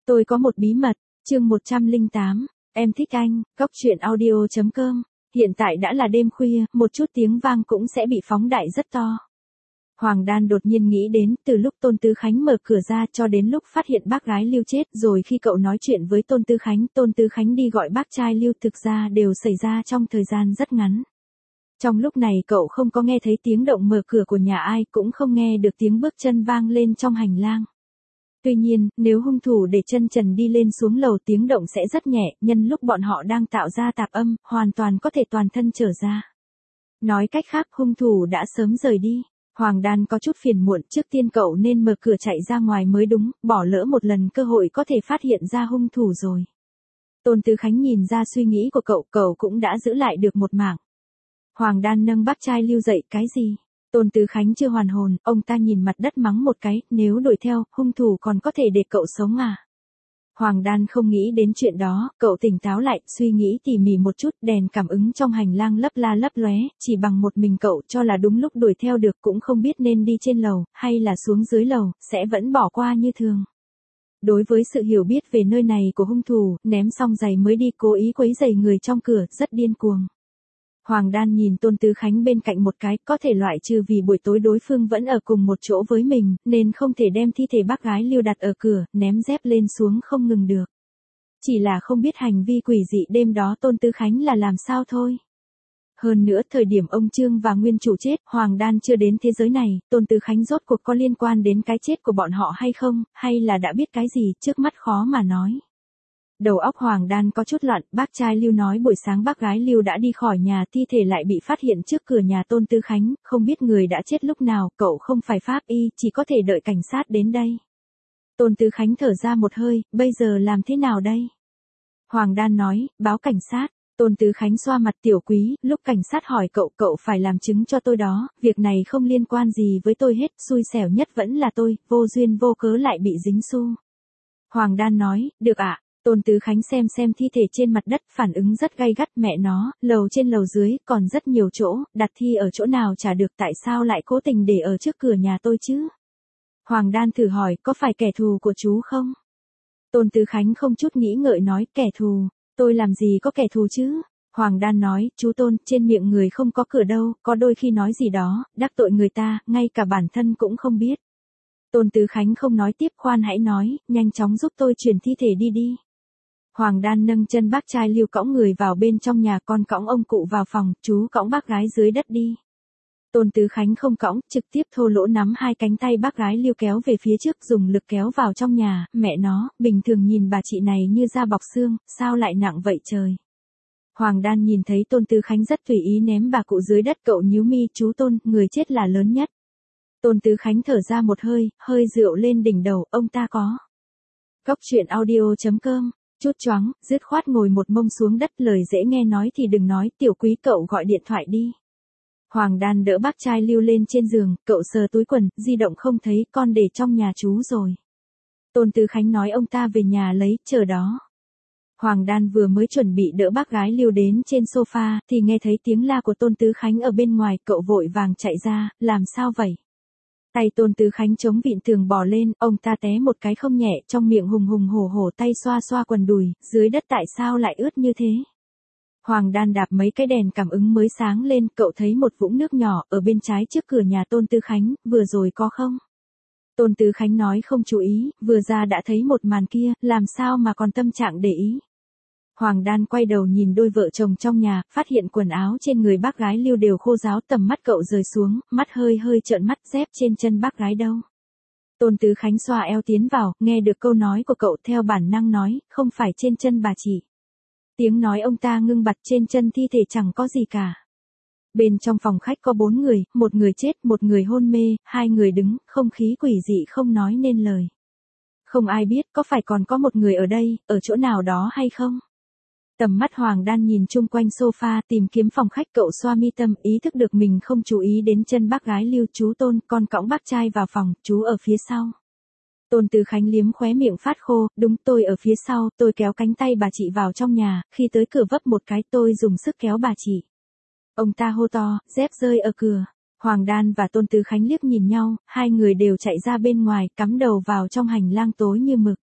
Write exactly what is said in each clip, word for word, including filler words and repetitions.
Tôi có một bí mật, chương một trăm lẻ tám, em thích anh, góc truyện audio chấm com. Hiện tại đã là đêm khuya, một chút tiếng vang cũng sẽ bị phóng đại rất to. Hoàng Đan đột nhiên nghĩ đến, từ lúc Tôn Tứ Khánh mở cửa ra cho đến lúc phát hiện bác gái Lưu chết, rồi khi cậu nói chuyện với Tôn Tứ Khánh, Tôn Tứ Khánh đi gọi bác trai Lưu, thực ra đều xảy ra trong thời gian rất ngắn. Trong lúc này cậu không có nghe thấy tiếng động mở cửa của nhà ai, cũng không nghe được tiếng bước chân vang lên trong hành lang. Tuy nhiên, nếu hung thủ để chân trần đi lên xuống lầu, tiếng động sẽ rất nhẹ, nhân lúc bọn họ đang tạo ra tạp âm, hoàn toàn có thể toàn thân trở ra. Nói cách khác, hung thủ đã sớm rời đi. Hoàng Đan có chút phiền muộn, trước tiên cậu nên mở cửa chạy ra ngoài mới đúng, bỏ lỡ một lần cơ hội có thể phát hiện ra hung thủ rồi. Tôn Tứ Khánh nhìn ra suy nghĩ của cậu, cậu cũng đã giữ lại được một mảng. Hoàng Đan nâng bác trai Lưu dậy, cái gì? Tôn Tứ Khánh chưa hoàn hồn, ông ta nhìn mặt đất mắng một cái, nếu đuổi theo, hung thủ còn có thể để cậu sống à? Hoàng Đan không nghĩ đến chuyện đó, cậu tỉnh táo lại, suy nghĩ tỉ mỉ một chút, đèn cảm ứng trong hành lang lấp la lấp lóe, chỉ bằng một mình cậu cho là đúng lúc đuổi theo được, cũng không biết nên đi trên lầu, hay là xuống dưới lầu, sẽ vẫn bỏ qua như thường. Đối với sự hiểu biết về nơi này của hung thủ, ném xong giày mới đi, cố ý quấy rầy người trong cửa, rất điên cuồng. Hoàng Đan nhìn Tôn Tứ Khánh bên cạnh một cái, có thể loại trừ vì buổi tối đối phương vẫn ở cùng một chỗ với mình, nên không thể đem thi thể bác gái Lưu đặt ở cửa, ném dép lên xuống không ngừng được. Chỉ là không biết hành vi quỷ dị đêm đó Tôn Tứ Khánh là làm sao thôi. Hơn nữa, thời điểm ông Trương và nguyên chủ chết, Hoàng Đan chưa đến thế giới này, Tôn Tứ Khánh rốt cuộc có liên quan đến cái chết của bọn họ hay không, hay là đã biết cái gì, trước mắt khó mà nói. Đầu óc Hoàng Đan có chút loạn, bác trai Lưu nói buổi sáng bác gái Lưu đã đi khỏi nhà, thi thể lại bị phát hiện trước cửa nhà Tôn Tứ Khánh, không biết người đã chết lúc nào, cậu không phải pháp y, chỉ có thể đợi cảnh sát đến đây. Tôn Tứ Khánh thở ra một hơi, bây giờ làm thế nào đây? Hoàng Đan nói, báo cảnh sát. Tôn Tứ Khánh xoa mặt, tiểu quý, lúc cảnh sát hỏi cậu, cậu phải làm chứng cho tôi đó, việc này không liên quan gì với tôi hết, xui xẻo nhất vẫn là tôi, vô duyên vô cớ lại bị dính xu. Hoàng Đan nói, được ạ. Tôn Tứ Khánh xem xem thi thể trên mặt đất, phản ứng rất gay gắt, mẹ nó, lầu trên lầu dưới, còn rất nhiều chỗ, đặt thi ở chỗ nào chả được, tại sao lại cố tình để ở trước cửa nhà tôi chứ? Hoàng Đan thử hỏi, có phải kẻ thù của chú không? Tôn Tứ Khánh không chút nghĩ ngợi nói, kẻ thù, tôi làm gì có kẻ thù chứ? Hoàng Đan nói, chú Tôn, trên miệng người không có cửa đâu, có đôi khi nói gì đó, đắc tội người ta, ngay cả bản thân cũng không biết. Tôn Tứ Khánh không nói tiếp, khoan hãy nói, nhanh chóng giúp tôi chuyển thi thể đi đi. Hoàng Đan nâng chân bác trai Lưu cõng người vào bên trong nhà, con cõng ông cụ vào phòng, chú cõng bác gái dưới đất đi. Tôn Tứ Khánh không cõng, trực tiếp thô lỗ nắm hai cánh tay bác gái Lưu kéo về phía trước, dùng lực kéo vào trong nhà, mẹ nó, bình thường nhìn bà chị này như da bọc xương, sao lại nặng vậy trời. Hoàng Đan nhìn thấy Tôn Tứ Khánh rất tùy ý ném bà cụ dưới đất, cậu nhíu mi, chú Tôn, người chết là lớn nhất. Tôn Tứ Khánh thở ra một hơi, hơi rượu lên đỉnh đầu, ông ta có. Góc truyện audio chấm com. Chút choáng, dứt khoát ngồi một mông xuống đất, lời dễ nghe nói thì đừng nói, tiểu quý cậu gọi điện thoại đi. Hoàng Đan đỡ bác trai Lưu lên trên giường, cậu sờ túi quần, di động không thấy, con để trong nhà chú rồi. Tôn Tứ Khánh nói ông ta về nhà lấy, chờ đó. Hoàng Đan vừa mới chuẩn bị đỡ bác gái Lưu đến trên sofa, thì nghe thấy tiếng la của Tôn Tứ Khánh ở bên ngoài, cậu vội vàng chạy ra, làm sao vậy? Tay Tôn Tứ Khánh chống vịn tường bò lên, ông ta té một cái không nhẹ, trong miệng hùng hùng hổ hổ, tay xoa xoa quần đùi, dưới đất tại sao lại ướt như thế? Hoàng Đan đạp mấy cái đèn cảm ứng mới sáng lên, cậu thấy một vũng nước nhỏ ở bên trái trước cửa nhà Tôn Tứ Khánh, vừa rồi có không? Tôn Tứ Khánh nói không chú ý, vừa ra đã thấy một màn kia, làm sao mà còn tâm trạng để ý? Hoàng Đan quay đầu nhìn đôi vợ chồng trong nhà, phát hiện quần áo trên người bác gái Lưu đều khô ráo, tầm mắt cậu rời xuống, mắt hơi hơi trợn mắt, dép trên chân bác gái đâu? Tôn Tứ Khánh xoa eo tiến vào, nghe được câu nói của cậu, theo bản năng nói, không phải trên chân bà chị. Tiếng nói ông ta ngưng bặt, trên chân thi thể chẳng có gì cả. Bên trong phòng khách có bốn người, một người chết, một người hôn mê, hai người đứng, không khí quỷ dị không nói nên lời. Không ai biết có phải còn có một người ở đây, ở chỗ nào đó hay không? Tầm mắt Hoàng Đan nhìn chung quanh sofa, tìm kiếm phòng khách, cậu xoa mi tâm, ý thức được mình không chú ý đến chân bác gái Lưu, chú Tôn, con cõng bác trai vào phòng, chú ở phía sau. Tôn Tứ Khánh liếm khóe miệng phát khô, đúng, tôi ở phía sau, tôi kéo cánh tay bà chị vào trong nhà, khi tới cửa vấp một cái, tôi dùng sức kéo bà chị. Ông ta hô to, dép rơi ở cửa. Hoàng Đan và Tôn Tứ Khánh liếc nhìn nhau, hai người đều chạy ra bên ngoài, cắm đầu vào trong hành lang tối như mực.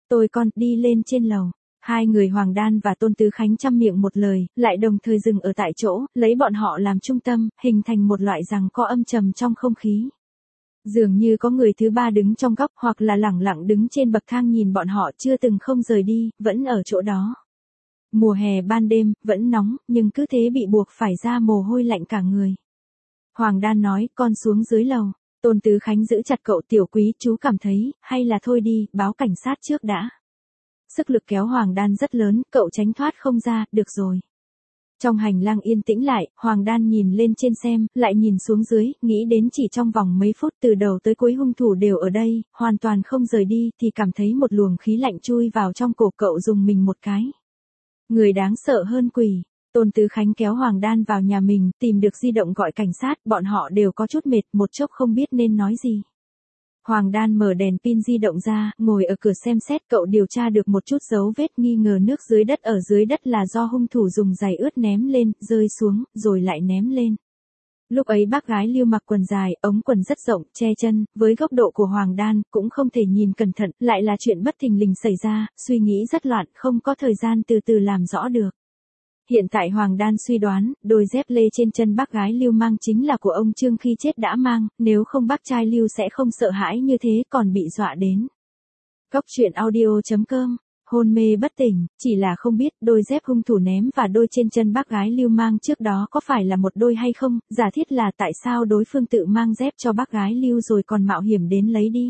Tôi con, đi lên trên lầu. Hai người Hoàng Đan và Tôn Tứ Khánh chăm miệng một lời, lại đồng thời dừng ở tại chỗ, lấy bọn họ làm trung tâm, hình thành một loại giằng co âm trầm trong không khí. Dường như có người thứ ba đứng trong góc hoặc là lẳng lặng đứng trên bậc thang nhìn bọn họ chưa từng không rời đi, vẫn ở chỗ đó. Mùa hè ban đêm, vẫn nóng, nhưng cứ thế bị buộc phải ra mồ hôi lạnh cả người. Hoàng Đan nói, con xuống dưới lầu. Tôn Tứ Khánh giữ chặt cậu, tiểu quý, chú cảm thấy, hay là thôi đi, báo cảnh sát trước đã. Sức lực kéo Hoàng Đan rất lớn, cậu tránh thoát không ra, được rồi. Trong hành lang yên tĩnh lại, Hoàng Đan nhìn lên trên xem, lại nhìn xuống dưới, nghĩ đến chỉ trong vòng mấy phút từ đầu tới cuối hung thủ đều ở đây, hoàn toàn không rời đi, thì cảm thấy một luồng khí lạnh chui vào trong cổ cậu, dùng mình một cái. Người đáng sợ hơn quỷ. Tôn Tứ Khánh kéo Hoàng Đan vào nhà mình, tìm được di động gọi cảnh sát, bọn họ đều có chút mệt, một chốc không biết nên nói gì. Hoàng Đan mở đèn pin di động ra, ngồi ở cửa xem xét, cậu điều tra được một chút dấu vết nghi ngờ nước dưới đất, ở dưới đất là do hung thủ dùng giày ướt ném lên, rơi xuống, rồi lại ném lên. Lúc ấy bác gái Lưu mặc quần dài, ống quần rất rộng, che chân, với góc độ của Hoàng Đan, cũng không thể nhìn cẩn thận, lại là chuyện bất thình lình xảy ra, suy nghĩ rất loạn, không có thời gian từ từ làm rõ được. Hiện tại Hoàng Đan suy đoán, đôi dép lê trên chân bác gái Lưu mang chính là của ông Trương khi chết đã mang, nếu không bác trai Lưu sẽ không sợ hãi như thế, còn bị dọa đến. Cóc truyện audio chấm com, hôn mê bất tỉnh, chỉ là không biết đôi dép hung thủ ném và đôi trên chân bác gái Lưu mang trước đó có phải là một đôi hay không, giả thiết là tại sao đối phương tự mang dép cho bác gái Lưu rồi còn mạo hiểm đến lấy đi.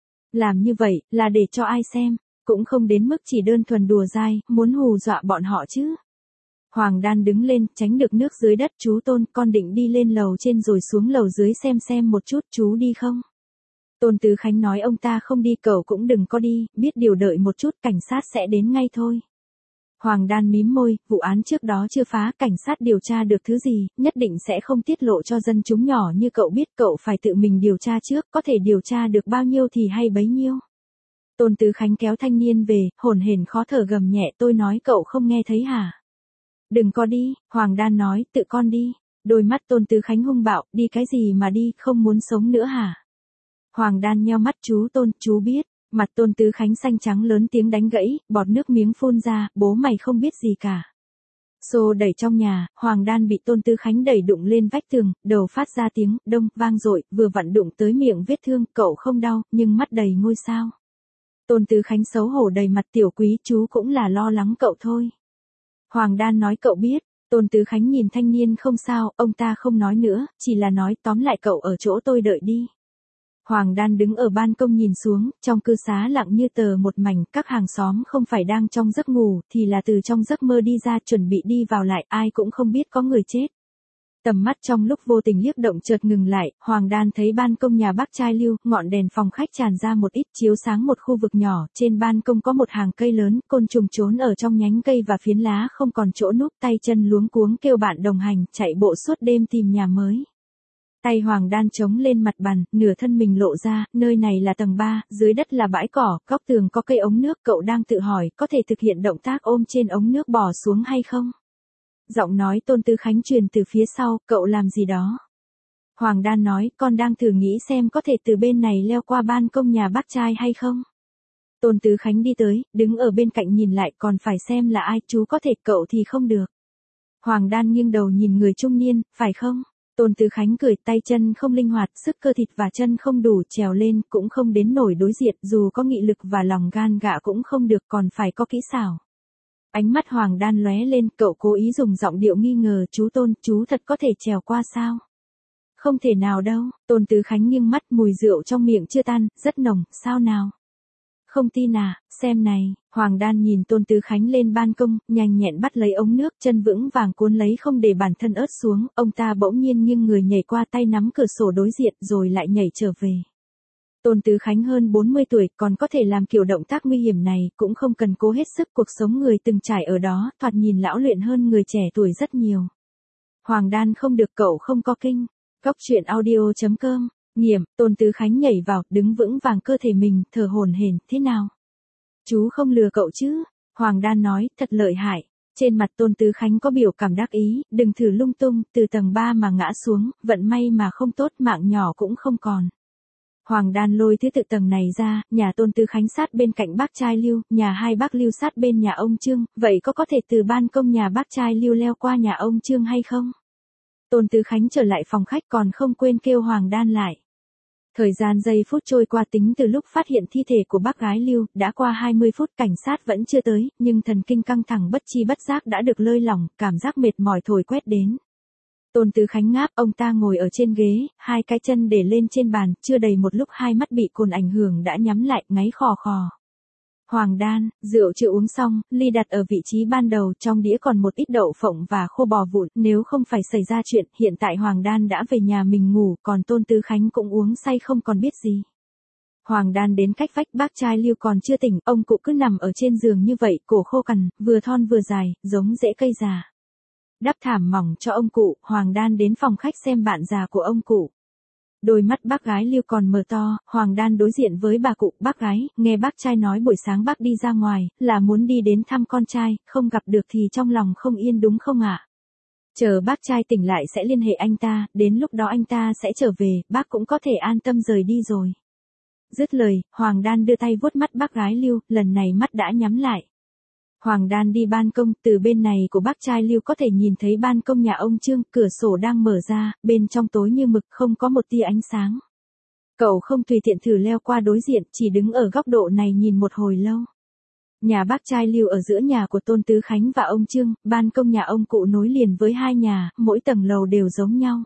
Làm như vậy, là để cho ai xem, cũng không đến mức chỉ đơn thuần đùa dai, muốn hù dọa bọn họ chứ. Hoàng Đan đứng lên, tránh được nước dưới đất, chú Tôn, con định đi lên lầu trên rồi xuống lầu dưới xem xem một chút, chú đi không? Tôn Tứ Khánh nói ông ta không đi, cậu cũng đừng có đi, biết điều đợi một chút, cảnh sát sẽ đến ngay thôi. Hoàng Đan mím môi, vụ án trước đó chưa phá, cảnh sát điều tra được thứ gì, nhất định sẽ không tiết lộ cho dân chúng nhỏ như cậu biết, cậu phải tự mình điều tra trước, có thể điều tra được bao nhiêu thì hay bấy nhiêu. Tôn Tứ Khánh kéo thanh niên về, hổn hển khó thở gầm nhẹ, tôi nói cậu không nghe thấy hả? Đừng có đi, Hoàng Đan nói, tự con đi. Đôi mắt Tôn Tứ Khánh hung bạo, đi cái gì mà đi, không muốn sống nữa hả? Hoàng Đan nheo mắt, chú Tôn, chú biết. Mặt Tôn Tứ Khánh xanh trắng lớn tiếng đánh gãy, bọt nước miếng phun ra, bố mày không biết gì cả. Xô đẩy trong nhà, Hoàng Đan bị Tôn Tứ Khánh đẩy đụng lên vách tường, đầu phát ra tiếng đông vang dội, vừa vặn đụng tới miệng vết thương, cậu không đau, nhưng mắt đầy ngôi sao. Tôn Tứ Khánh xấu hổ đầy mặt, tiểu quý, chú cũng là lo lắng cậu thôi. Hoàng Đan nói, cậu biết. Tôn Tứ Khánh nhìn thanh niên không sao, ông ta không nói nữa, chỉ là nói, tóm lại cậu ở chỗ tôi đợi đi. Hoàng Đan đứng ở ban công nhìn xuống, trong cư xá lặng như tờ một mảnh, các hàng xóm không phải đang trong giấc ngủ, thì là từ trong giấc mơ đi ra, chuẩn bị đi vào lại, ai cũng không biết có người chết. Tầm mắt trong lúc vô tình liếc động chợt ngừng lại, Hoàng Đan thấy ban công nhà bác trai Lưu, ngọn đèn phòng khách tràn ra một ít, chiếu sáng một khu vực nhỏ, trên ban công có một hàng cây lớn, côn trùng trốn ở trong nhánh cây và phiến lá không còn chỗ núp, tay chân luống cuống kêu bạn đồng hành, chạy bộ suốt đêm tìm nhà mới. Tay Hoàng Đan chống lên mặt bàn, nửa thân mình lộ ra, nơi này là tầng ba, dưới đất là bãi cỏ, góc tường có cây ống nước, cậu đang tự hỏi, có thể thực hiện động tác ôm trên ống nước bò xuống hay không? Giọng nói Tôn Tứ Khánh truyền từ phía sau, cậu làm gì đó? Hoàng Đan nói, con đang thử nghĩ xem có thể từ bên này leo qua ban công nhà bác trai hay không? Tôn Tứ Khánh đi tới, đứng ở bên cạnh nhìn lại, còn phải xem là ai, chú có thể, cậu thì không được. Hoàng Đan nghiêng đầu nhìn người trung niên, phải không? Tôn Tứ Khánh cười, tay chân không linh hoạt, sức cơ thịt và chân không đủ, trèo lên, cũng không đến nổi đối diện, dù có nghị lực và lòng gan gạ cũng không được, còn phải có kỹ xảo. Ánh mắt Hoàng Đan lóe lên, cậu cố ý dùng giọng điệu nghi ngờ, chú Tôn, chú thật có thể trèo qua sao? Không thể nào đâu, Tôn Tứ Khánh nghiêng mắt, mùi rượu trong miệng chưa tan, rất nồng, sao nào? Không tin à, xem này, Hoàng Đan nhìn Tôn Tứ Khánh lên ban công, nhanh nhẹn bắt lấy ống nước, chân vững vàng cuốn lấy không để bản thân ớt xuống, ông ta bỗng nhiên nghiêng người nhảy qua, tay nắm cửa sổ đối diện, rồi lại nhảy trở về. Tôn Tứ Khánh hơn bốn mươi tuổi, còn có thể làm kiểu động tác nguy hiểm này, cũng không cần cố hết sức, cuộc sống người từng trải ở đó, thoạt nhìn lão luyện hơn người trẻ tuổi rất nhiều. Hoàng Đan không được, cậu không có kinh. Cóc truyện audio chấm com. Nghiệm, Tôn Tứ Khánh nhảy vào, đứng vững vàng cơ thể mình, thở hổn hển, thế nào? Chú không lừa cậu chứ? Hoàng Đan nói, thật lợi hại. Trên mặt Tôn Tứ Khánh có biểu cảm đắc ý, đừng thử lung tung, từ tầng ba mà ngã xuống, vận may mà không tốt, mạng nhỏ cũng không còn. Hoàng Đan lôi thứ tự tầng này ra, nhà Tôn Tứ Khánh sát bên cạnh bác trai Lưu, nhà hai bác Lưu sát bên nhà ông Trương, vậy có có thể từ ban công nhà bác trai Lưu leo qua nhà ông Trương hay không? Tôn Tứ Khánh trở lại phòng khách còn không quên kêu Hoàng Đan lại. Thời gian giây phút trôi qua, tính từ lúc phát hiện thi thể của bác gái Lưu, đã qua hai mươi phút, cảnh sát vẫn chưa tới, nhưng thần kinh căng thẳng bất chi bất giác đã được lơi lỏng, cảm giác mệt mỏi thổi quét đến. Tôn Tứ Khánh ngáp, ông ta ngồi ở trên ghế, hai cái chân để lên trên bàn, chưa đầy một lúc hai mắt bị cồn ảnh hưởng đã nhắm lại, ngáy khò khò. Hoàng Đan, rượu chưa uống xong, ly đặt ở vị trí ban đầu, trong đĩa còn một ít đậu phộng và khô bò vụn, nếu không phải xảy ra chuyện, hiện tại Hoàng Đan đã về nhà mình ngủ, còn Tôn Tứ Khánh cũng uống say không còn biết gì. Hoàng Đan đến cách vách, bác trai Lưu còn chưa tỉnh, ông cụ cứ nằm ở trên giường như vậy, cổ khô cằn, vừa thon vừa dài, giống rễ cây già. Đắp thảm mỏng cho ông cụ, Hoàng Đan đến phòng khách xem bạn già của ông cụ. Đôi mắt bác gái Lưu còn mở to, Hoàng Đan đối diện với bà cụ, bác gái, nghe bác trai nói buổi sáng bác đi ra ngoài, là muốn đi đến thăm con trai, không gặp được thì trong lòng không yên đúng không ạ? Chờ bác trai tỉnh lại sẽ liên hệ anh ta, đến lúc đó anh ta sẽ trở về, bác cũng có thể an tâm rời đi rồi. Dứt lời, Hoàng Đan đưa tay vuốt mắt bác gái Lưu, lần này mắt đã nhắm lại. Hoàng Đan đi ban công, từ bên này của bác trai Lưu có thể nhìn thấy ban công nhà ông Trương, cửa sổ đang mở ra, bên trong tối như mực không có một tia ánh sáng. Cậu không tùy tiện thử leo qua đối diện, chỉ đứng ở góc độ này nhìn một hồi lâu. Nhà bác trai Lưu ở giữa nhà của Tôn Tứ Khánh và ông Trương, ban công nhà ông cụ nối liền với hai nhà, mỗi tầng lầu đều giống nhau.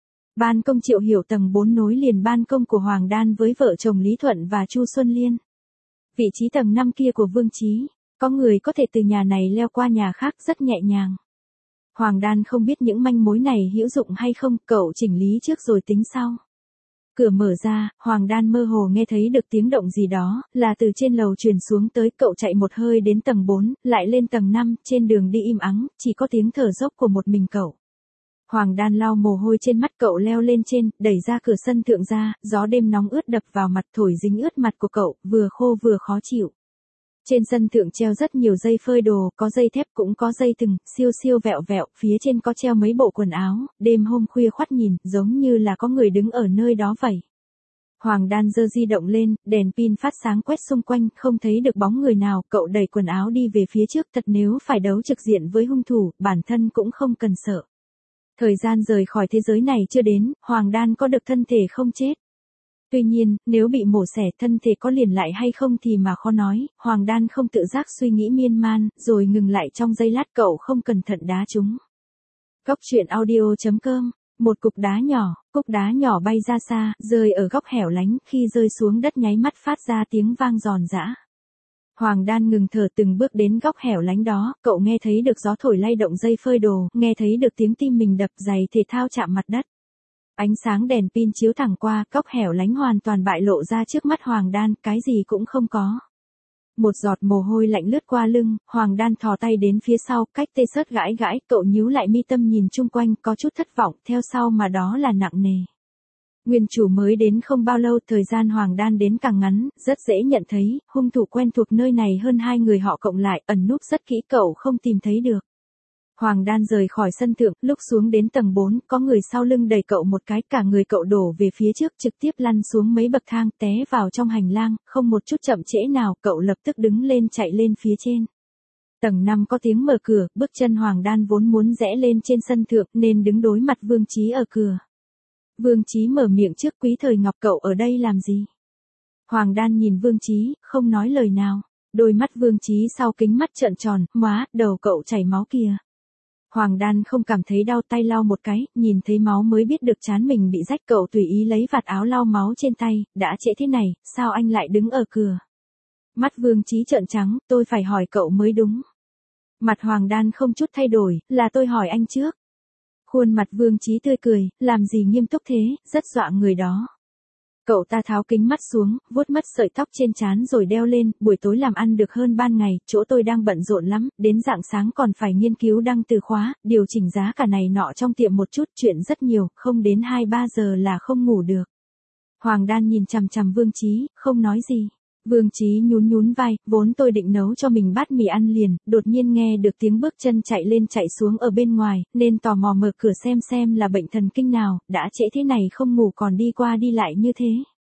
Ban công Triệu Hiểu tầng bốn nối liền ban công của Hoàng Đan với vợ chồng Lý Thuận và Chu Xuân Liên. Vị trí tầng năm kia của Vương Chí. Có người có thể từ nhà này leo qua nhà khác rất nhẹ nhàng. Hoàng Đan không biết những manh mối này hữu dụng hay không, cậu chỉnh lý trước rồi tính sau. Cửa mở ra, Hoàng Đan mơ hồ nghe thấy được tiếng động gì đó, là từ trên lầu truyền xuống tới, cậu chạy một hơi đến tầng bốn, lại lên tầng năm, trên đường đi im ắng, chỉ có tiếng thở dốc của một mình cậu. Hoàng Đan lau mồ hôi trên mắt, cậu leo lên trên, đẩy ra cửa sân thượng ra, gió đêm nóng ướt đập vào mặt thổi dính ướt mặt của cậu, vừa khô vừa khó chịu. Trên sân thượng treo rất nhiều dây phơi đồ, có dây thép cũng có dây thừng, siêu siêu vẹo vẹo, phía trên có treo mấy bộ quần áo, đêm hôm khuya khoắt nhìn, giống như là có người đứng ở nơi đó vậy. Hoàng Đan giơ di động lên, đèn pin phát sáng quét xung quanh, không thấy được bóng người nào, cậu đẩy quần áo đi về phía trước, thật nếu phải đấu trực diện với hung thủ, bản thân cũng không cần sợ. Thời gian rời khỏi thế giới này chưa đến, Hoàng Đan có được thân thể không chết. Tuy nhiên, nếu bị mổ xẻ thân thể có liền lại hay không thì mà khó nói, Hoàng Đan không tự giác suy nghĩ miên man, rồi ngừng lại trong giây lát, cậu không cẩn thận đá trúng. Góc truyện audio chấm com, một cục đá nhỏ, cục đá nhỏ bay ra xa, rơi ở góc hẻo lánh, khi rơi xuống đất nháy mắt phát ra tiếng vang giòn giã. Hoàng Đan ngừng thở từng bước đến góc hẻo lánh đó, cậu nghe thấy được gió thổi lay động dây phơi đồ, nghe thấy được tiếng tim mình đập, giày thể thao chạm mặt đất. Ánh sáng đèn pin chiếu thẳng qua, góc hẻo lánh hoàn toàn bại lộ ra trước mắt Hoàng Đan, cái gì cũng không có. Một giọt mồ hôi lạnh lướt qua lưng, Hoàng Đan thò tay đến phía sau, cách tê sớt gãi gãi, cậu nhíu lại mi tâm nhìn chung quanh, có chút thất vọng, theo sau mà đó là nặng nề. Nguyên chủ mới đến không bao lâu, thời gian Hoàng Đan đến càng ngắn, rất dễ nhận thấy, hung thủ quen thuộc nơi này hơn hai người họ cộng lại, ẩn núp rất kỹ, cậu không tìm thấy được. Hoàng Đan rời khỏi sân thượng, lúc xuống đến tầng bốn, có người sau lưng đẩy cậu một cái, cả người cậu đổ về phía trước, trực tiếp lăn xuống mấy bậc thang, té vào trong hành lang, không một chút chậm trễ nào, cậu lập tức đứng lên chạy lên phía trên. Tầng năm có tiếng mở cửa, bước chân Hoàng Đan vốn muốn rẽ lên trên sân thượng, nên đứng đối mặt Vương Chí ở cửa. Vương Chí mở miệng trước, Quý Thời Ngọc, cậu ở đây làm gì? Hoàng Đan nhìn Vương Chí, không nói lời nào. Đôi mắt Vương Chí sau kính mắt trợn tròn, móa, đầu cậu chảy máu kìa. Hoàng Đan không cảm thấy đau, tay lau một cái, nhìn thấy máu mới biết được trán mình bị rách, cậu tùy ý lấy vạt áo lau máu trên tay, đã trễ thế này, sao anh lại đứng ở cửa? Mắt Vương Chí trợn trắng, tôi phải hỏi cậu mới đúng. Mặt Hoàng Đan không chút thay đổi, là tôi hỏi anh trước. Khuôn mặt Vương Chí tươi cười, làm gì nghiêm túc thế, rất dọa người đó. Cậu ta tháo kính mắt xuống, vuốt mất sợi tóc trên trán rồi đeo lên, buổi tối làm ăn được hơn ban ngày, chỗ tôi đang bận rộn lắm, đến rạng sáng còn phải nghiên cứu đăng từ khóa, điều chỉnh giá cả này nọ trong tiệm một chút, chuyện rất nhiều, không đến hai ba giờ là không ngủ được. Hoàng Đan nhìn chằm chằm Vương Chí, không nói gì. Vương Chí nhún nhún vai, vốn tôi định nấu cho mình bát mì ăn liền, đột nhiên nghe được tiếng bước chân chạy lên chạy xuống ở bên ngoài, nên tò mò mở cửa xem xem là bệnh thần kinh nào, đã trễ thế này không ngủ còn đi qua đi lại như thế.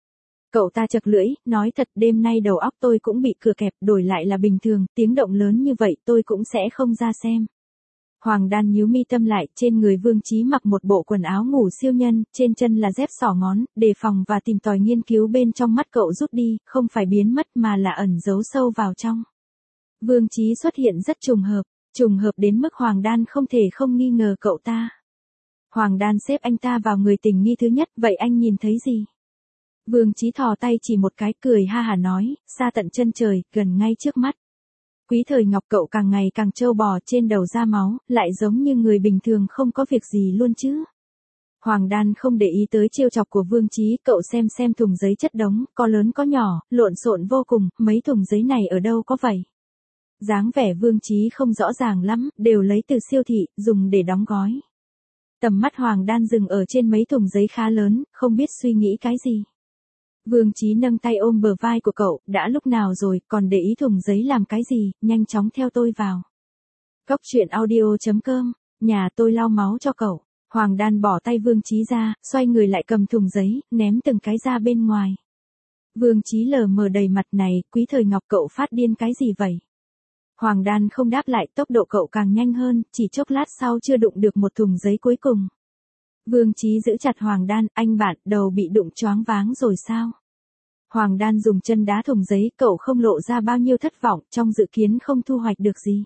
Cậu ta chật lưỡi, nói thật đêm nay đầu óc tôi cũng bị cửa kẹp, đổi lại là bình thường, tiếng động lớn như vậy tôi cũng sẽ không ra xem. Hoàng Đan nhíu mi tâm lại, trên người Vương Chí mặc một bộ quần áo ngủ siêu nhân, trên chân là dép xỏ ngón, đề phòng và tìm tòi nghiên cứu bên trong mắt cậu rút đi, không phải biến mất mà là ẩn giấu sâu vào trong. Vương Chí xuất hiện rất trùng hợp, trùng hợp đến mức Hoàng Đan không thể không nghi ngờ cậu ta. Hoàng Đan xếp anh ta vào người tình nghi thứ nhất, vậy anh nhìn thấy gì? Vương Chí thò tay chỉ một cái, cười ha hả nói, xa tận chân trời, gần ngay trước mắt. Quý Thời Ngọc, cậu càng ngày càng trâu bò, trên đầu ra máu, lại giống như người bình thường không có việc gì luôn chứ. Hoàng Đan không để ý tới trêu chọc của Vương Chí, cậu xem xem thùng giấy chất đống, có lớn có nhỏ, lộn xộn vô cùng, mấy thùng giấy này ở đâu có vậy? Dáng vẻ Vương Chí không rõ ràng lắm, đều lấy từ siêu thị, dùng để đóng gói. Tầm mắt Hoàng Đan dừng ở trên mấy thùng giấy khá lớn, không biết suy nghĩ cái gì. Vương Chí nâng tay ôm bờ vai của cậu, đã lúc nào rồi, còn để ý thùng giấy làm cái gì, nhanh chóng theo tôi vào. Cóc truyện audio chấm com, nhà tôi lau máu cho cậu. Hoàng Đan bỏ tay Vương Chí ra, xoay người lại cầm thùng giấy, ném từng cái ra bên ngoài. Vương Chí lờ mờ đầy mặt này, Quý Thời Ngọc, cậu phát điên cái gì vậy? Hoàng Đan không đáp lại, tốc độ cậu càng nhanh hơn, chỉ chốc lát sau chưa đụng được một thùng giấy cuối cùng. Vương Chí giữ chặt Hoàng Đan, anh bạn, đầu bị đụng choáng váng rồi sao? Hoàng Đan dùng chân đá thùng giấy, cậu không lộ ra bao nhiêu thất vọng, trong dự kiến không thu hoạch được gì.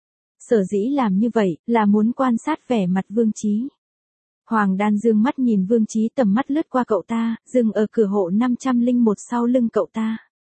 Sở dĩ làm như vậy, là muốn quan sát vẻ mặt Vương Chí. Hoàng Đan dương mắt nhìn Vương Chí, tầm mắt lướt qua cậu ta, dừng ở cửa hộ năm trăm lẻ một sau lưng cậu ta.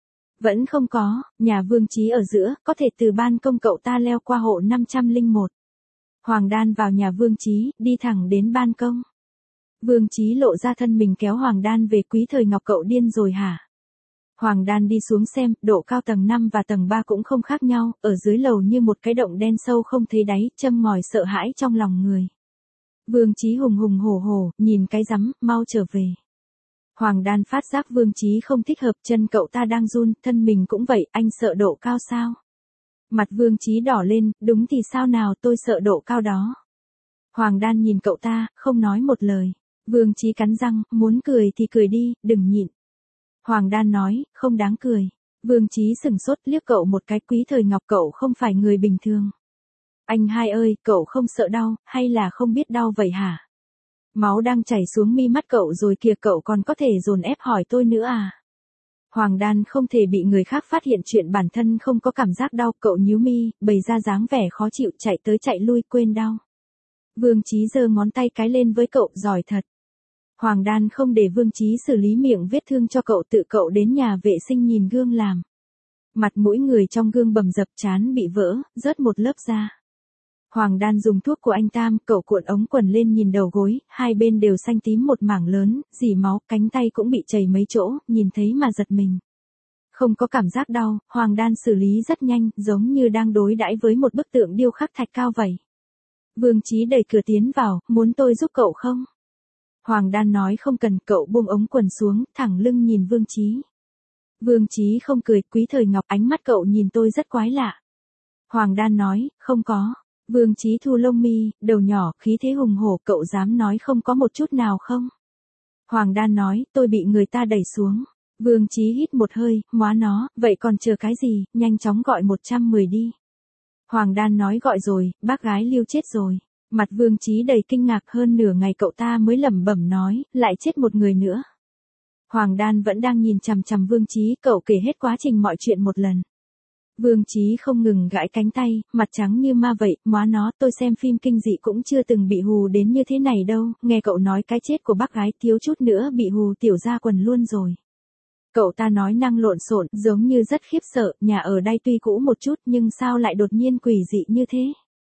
Vẫn không có, nhà Vương Chí ở giữa, có thể từ ban công cậu ta leo qua hộ năm trăm lẻ một. Hoàng Đan vào nhà Vương Chí, đi thẳng đến ban công. Vương Chí lộ ra thân mình kéo Hoàng Đan về. Quý Thời Ngọc, cậu điên rồi hả? Hoàng Đan đi xuống xem, độ cao tầng năm và tầng ba cũng không khác nhau, ở dưới lầu như một cái động đen sâu không thấy đáy, châm ngòi sợ hãi trong lòng người. Vương Chí hùng hùng hổ hổ, nhìn cái rắm, mau trở về. Hoàng Đan phát giác Vương Chí không thích hợp, chân cậu ta đang run, thân mình cũng vậy, anh sợ độ cao sao? Mặt Vương Chí đỏ lên, đúng thì sao nào, tôi sợ độ cao đó. Hoàng Đan nhìn cậu ta, không nói một lời. Vương Chí cắn răng, muốn cười thì cười đi, đừng nhịn. Hoàng Đan nói, không đáng cười. Vương Chí sừng sốt, liếc cậu một cái. Quý Thời Ngọc, cậu không phải người bình thường. Anh hai ơi, cậu không sợ đau, hay là không biết đau vậy hả? Máu đang chảy xuống mi mắt cậu rồi kìa, cậu còn có thể dồn ép hỏi tôi nữa à? Hoàng Đan không thể bị người khác phát hiện chuyện bản thân không có cảm giác đau, cậu nhíu mi, bày ra dáng vẻ khó chịu, chạy tới chạy lui quên đau. Vương Chí giơ ngón tay cái lên với cậu, giỏi thật. Hoàng Đan không để Vương Chí xử lý miệng vết thương cho cậu, tự cậu đến nhà vệ sinh nhìn gương làm. Mặt mũi người trong gương bầm dập, trán bị vỡ, rớt một lớp da. Hoàng Đan dùng thuốc của anh Tam, cậu cuộn ống quần lên nhìn đầu gối, hai bên đều xanh tím một mảng lớn, rỉ máu, cánh tay cũng bị chảy mấy chỗ, nhìn thấy mà giật mình. Không có cảm giác đau, Hoàng Đan xử lý rất nhanh, giống như đang đối đãi với một bức tượng điêu khắc thạch cao vậy. Vương Chí đẩy cửa tiến vào, muốn tôi giúp cậu không? Hoàng Đan nói không cần, cậu buông ống quần xuống, thẳng lưng nhìn Vương Chí. Vương Chí không cười, Quý Thời Ngọc, ánh mắt cậu nhìn tôi rất quái lạ. Hoàng Đan nói, không có. Vương Chí thu lông mi, đầu nhỏ, khí thế hùng hổ, cậu dám nói không có một chút nào không? Hoàng Đan nói, tôi bị người ta đẩy xuống. Vương Chí hít một hơi, móa nó, vậy còn chờ cái gì, nhanh chóng gọi một trăm mười đi. Hoàng Đan nói gọi rồi, bác gái Lưu chết rồi. Mặt Vương Chí đầy kinh ngạc, hơn nửa ngày cậu ta mới lẩm bẩm nói, lại chết một người nữa. Hoàng Đan vẫn đang nhìn chằm chằm Vương Chí, cậu kể hết quá trình mọi chuyện một lần. Vương Chí không ngừng gãi cánh tay, mặt trắng như ma vậy, móa nó, tôi xem phim kinh dị cũng chưa từng bị hù đến như thế này đâu, nghe cậu nói cái chết của bác gái thiếu chút nữa bị hù tiểu ra quần luôn rồi. Cậu ta nói năng lộn xộn, giống như rất khiếp sợ, nhà ở đây tuy cũ một chút nhưng sao lại đột nhiên quỷ dị như thế.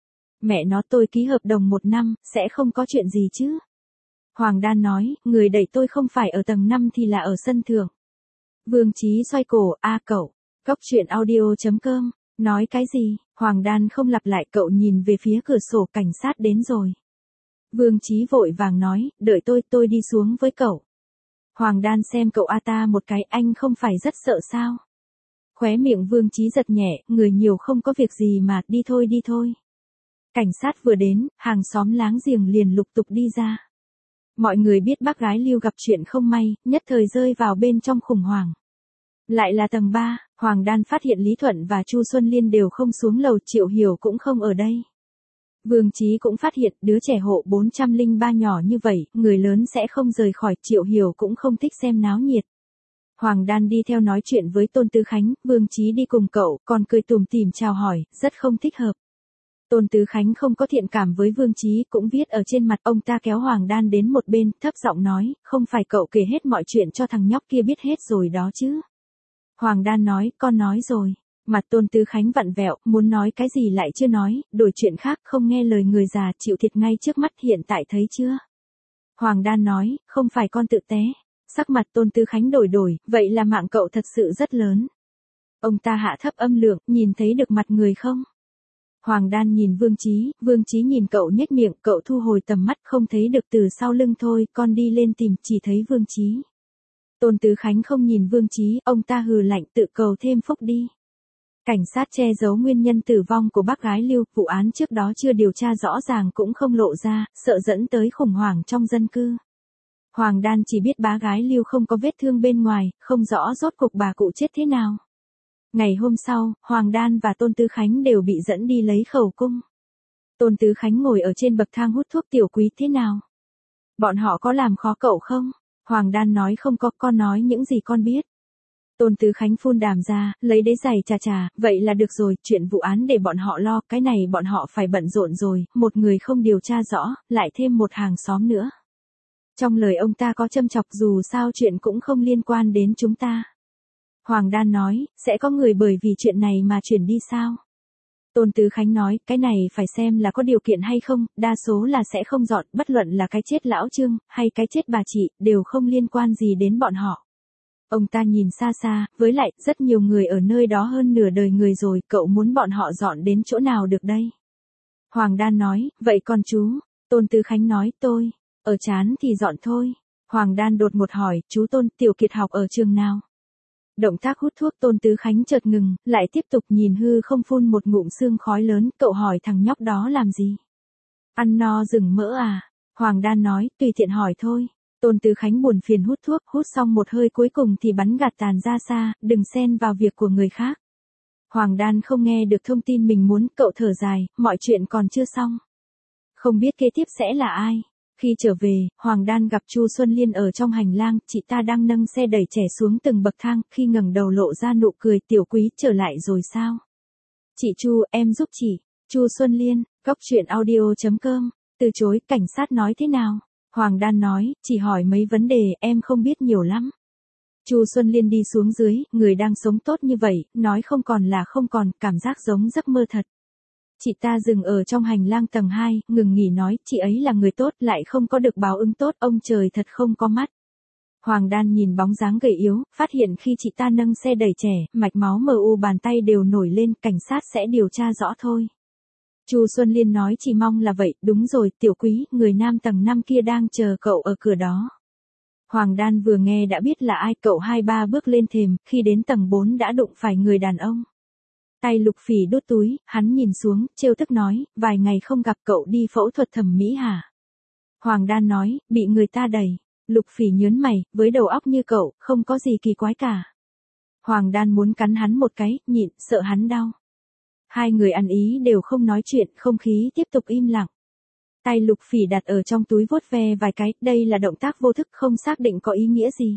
Mẹ nó, tôi ký hợp đồng một năm, sẽ không có chuyện gì chứ. Hoàng Đan nói, người đẩy tôi không phải ở tầng năm thì là ở sân thượng. Vương Chí xoay cổ, a cậu. Cóc truyện audio chấm com, nói cái gì? Hoàng Đan không lặp lại, cậu nhìn về phía cửa sổ, cảnh sát đến rồi. Vương Chí vội vàng nói, đợi tôi, tôi đi xuống với cậu. Hoàng Đan xem cậu a ta một cái, anh không phải rất sợ sao? Khóe miệng Vương Chí giật nhẹ, người nhiều không có việc gì mà, đi thôi đi thôi. Cảnh sát vừa đến, hàng xóm láng giềng liền lục tục đi ra. Mọi người biết bác gái Lưu gặp chuyện không may, nhất thời rơi vào bên trong khủng hoảng. Lại là tầng ba, Hoàng Đan phát hiện Lý Thuận và Chu Xuân Liên đều không xuống lầu, Triệu Hiểu cũng không ở đây. Vương Chí cũng phát hiện đứa trẻ hộ bốn trăm lẻ ba nhỏ như vậy, người lớn sẽ không rời khỏi, Triệu Hiểu cũng không thích xem náo nhiệt. Hoàng Đan đi theo nói chuyện với Tôn Tư Khánh, Vương Chí đi cùng cậu, còn cười tủm tỉm chào hỏi, rất không thích hợp. Tôn Tư Khánh không có thiện cảm với Vương Chí, cũng viết ở trên mặt. Ông ta kéo Hoàng Đan đến một bên, thấp giọng nói, không phải cậu kể hết mọi chuyện cho thằng nhóc kia biết hết rồi đó chứ. Hoàng Đan nói, con nói rồi. Mặt Tôn Tư Khánh vặn vẹo, muốn nói cái gì lại chưa nói, đổi chuyện khác, không nghe lời người già, chịu thiệt ngay trước mắt, hiện tại thấy chưa. Hoàng Đan nói, không phải con tự té. Sắc mặt Tôn Tư Khánh đổi đổi, vậy là mạng cậu thật sự rất lớn. Ông ta hạ thấp âm lượng, nhìn thấy được mặt người không? Hoàng Đan nhìn Vương Chí, Vương Chí nhìn cậu nhếch miệng, cậu thu hồi tầm mắt, không thấy được từ sau lưng thôi, con đi lên tìm, chỉ thấy Vương Chí. Tôn Tư Khánh không nhìn Vương Chí, ông ta hừ lạnh, tự cầu thêm phúc đi. Cảnh sát che giấu nguyên nhân tử vong của bác gái Lưu, vụ án trước đó chưa điều tra rõ ràng cũng không lộ ra, sợ dẫn tới khủng hoảng trong dân cư. Hoàng Đan chỉ biết bá gái Lưu không có vết thương bên ngoài, không rõ rốt cuộc bà cụ chết thế nào. Ngày hôm sau, Hoàng Đan và Tôn Tư Khánh đều bị dẫn đi lấy khẩu cung. Tôn Tư Khánh ngồi ở trên bậc thang hút thuốc. Tiểu Quý thế nào? Bọn họ có làm khó cậu không? Hoàng Đan nói không có, con nói những gì con biết. Tôn Tư Khánh phun đàm ra, lấy đế giày chà chà, vậy là được rồi, chuyện vụ án để bọn họ lo, cái này bọn họ phải bận rộn rồi, một người không điều tra rõ, lại thêm một hàng xóm nữa. Trong lời ông ta có châm chọc, dù sao chuyện cũng không liên quan đến chúng ta. Hoàng Đan nói, sẽ có người bởi vì chuyện này mà chuyển đi sao? Tôn Tư Khánh nói, cái này phải xem là có điều kiện hay không, đa số là sẽ không dọn, bất luận là cái chết lão Trương, hay cái chết bà chị, đều không liên quan gì đến bọn họ. Ông ta nhìn xa xa, với lại, rất nhiều người ở nơi đó hơn nửa đời người rồi, cậu muốn bọn họ dọn đến chỗ nào được đây? Hoàng Đan nói, vậy còn chú? Tôn Tư Khánh nói, tôi, ở chán thì dọn thôi. Hoàng Đan đột một hỏi, chú Tôn, Tiểu Kiệt học ở trường nào? Động tác hút thuốc Tôn Tư Khánh chợt ngừng, lại tiếp tục nhìn hư không, phun một ngụm sương khói lớn, cậu hỏi thằng nhóc đó làm gì? Ăn no rừng mỡ à? Hoàng Đan nói, tùy tiện hỏi thôi. Tôn Tư Khánh buồn phiền hút thuốc, hút xong một hơi cuối cùng thì bắn gạt tàn ra xa, đừng xen vào việc của người khác. Hoàng Đan không nghe được thông tin mình muốn, cậu thở dài, mọi chuyện còn chưa xong. Không biết kế tiếp sẽ là ai. Khi trở về, Hoàng Đan gặp Chu Xuân Liên ở trong hành lang, chị ta đang nâng xe đẩy trẻ xuống từng bậc thang, khi ngẩng đầu lộ ra nụ cười, Tiểu Quý trở lại rồi sao? Chị Chu, em giúp chị. Chu Xuân Liên, góc truyện audio chấm com, từ chối, cảnh sát nói thế nào? Hoàng Đan nói, chỉ hỏi mấy vấn đề, em không biết nhiều lắm. Chu Xuân Liên đi xuống dưới, người đang sống tốt như vậy, nói không còn là không còn, cảm giác giống giấc mơ thật. Chị ta dừng ở trong hành lang tầng hai, ngừng nghỉ nói, chị ấy là người tốt, lại không có được báo ứng tốt, ông trời thật không có mắt. Hoàng Đan nhìn bóng dáng gầy yếu, phát hiện khi chị ta nâng xe đẩy trẻ, mạch máu mờ u bàn tay đều nổi lên, cảnh sát sẽ điều tra rõ thôi. Chu Xuân Liên nói, chỉ mong là vậy, đúng rồi, Tiểu Quý, người nam tầng năm kia đang chờ cậu ở cửa đó. Hoàng Đan vừa nghe đã biết là ai, cậu hai ba bước lên thềm, khi đến tầng bốn đã đụng phải người đàn ông. Tay Lục Phỉ đút túi, hắn nhìn xuống, trêu tức nói, vài ngày không gặp cậu đi phẫu thuật thẩm mỹ hả? Hoàng Đan nói, bị người ta đẩy. Lục Phỉ nhớn mày, với đầu óc như cậu, không có gì kỳ quái cả. Hoàng Đan muốn cắn hắn một cái, nhịn, sợ hắn đau. Hai người ăn ý đều không nói chuyện, không khí tiếp tục im lặng. Tay Lục Phỉ đặt ở trong túi vuốt ve vài cái, đây là động tác vô thức không xác định có ý nghĩa gì.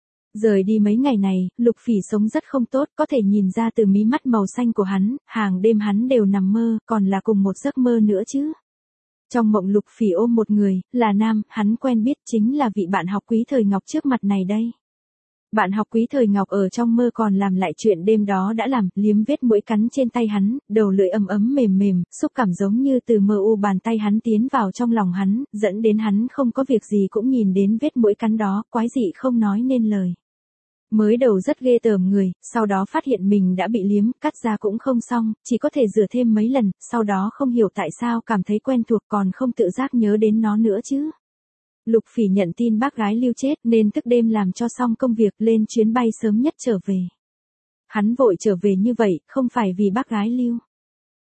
Rời đi mấy ngày này, Lục Phỉ sống rất không tốt, có thể nhìn ra từ mí mắt màu xanh của hắn, hàng đêm hắn đều nằm mơ, còn là cùng một giấc mơ nữa chứ. Trong mộng Lục Phỉ ôm một người, là nam, hắn quen biết chính là vị bạn học Quý Thời Ngọc trước mặt này đây. Bạn học Quý Thời Ngọc ở trong mơ còn làm lại chuyện đêm đó đã làm, liếm vết mũi cắn trên tay hắn, đầu lưỡi ấm ấm mềm mềm, xúc cảm giống như từ mơ u bàn tay hắn tiến vào trong lòng hắn, dẫn đến hắn không có việc gì cũng nhìn đến vết mũi cắn đó, quái dị không nói nên lời. Mới đầu rất ghê tởm người, sau đó phát hiện mình đã bị liếm, cắt ra cũng không xong, chỉ có thể rửa thêm mấy lần, sau đó không hiểu tại sao cảm thấy quen thuộc còn không tự giác nhớ đến nó nữa chứ. Lục Phỉ nhận tin bác gái Lưu chết nên thức đêm làm cho xong công việc, lên chuyến bay sớm nhất trở về. Hắn vội trở về như vậy, không phải vì bác gái Lưu.